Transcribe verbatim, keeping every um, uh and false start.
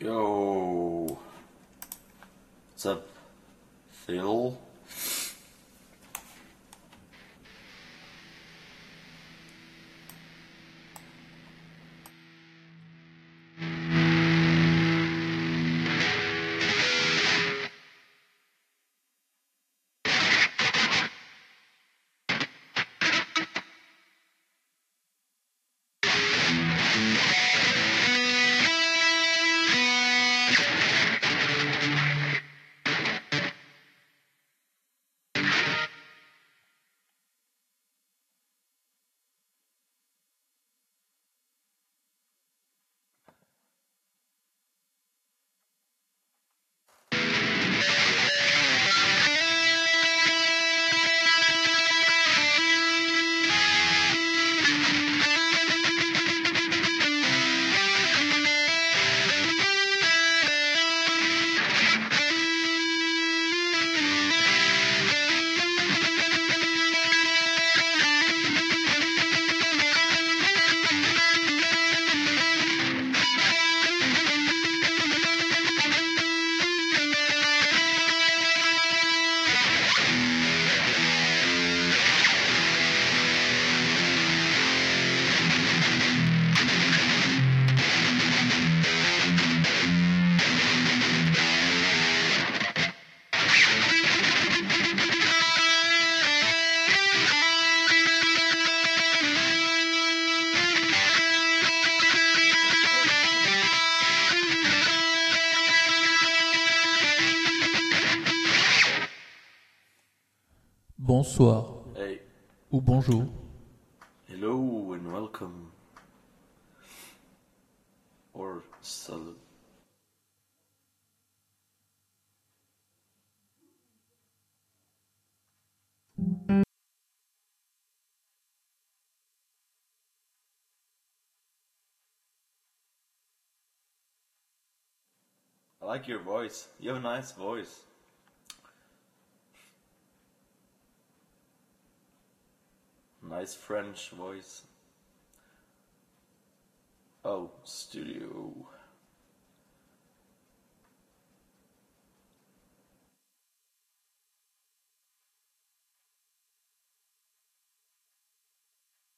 Yo, what's up, Phil? Bonsoir Hey, ou bonjour. hello and welcome. Or salut. I like your voice. You have a nice voice. Nice French voice. Oh, studio.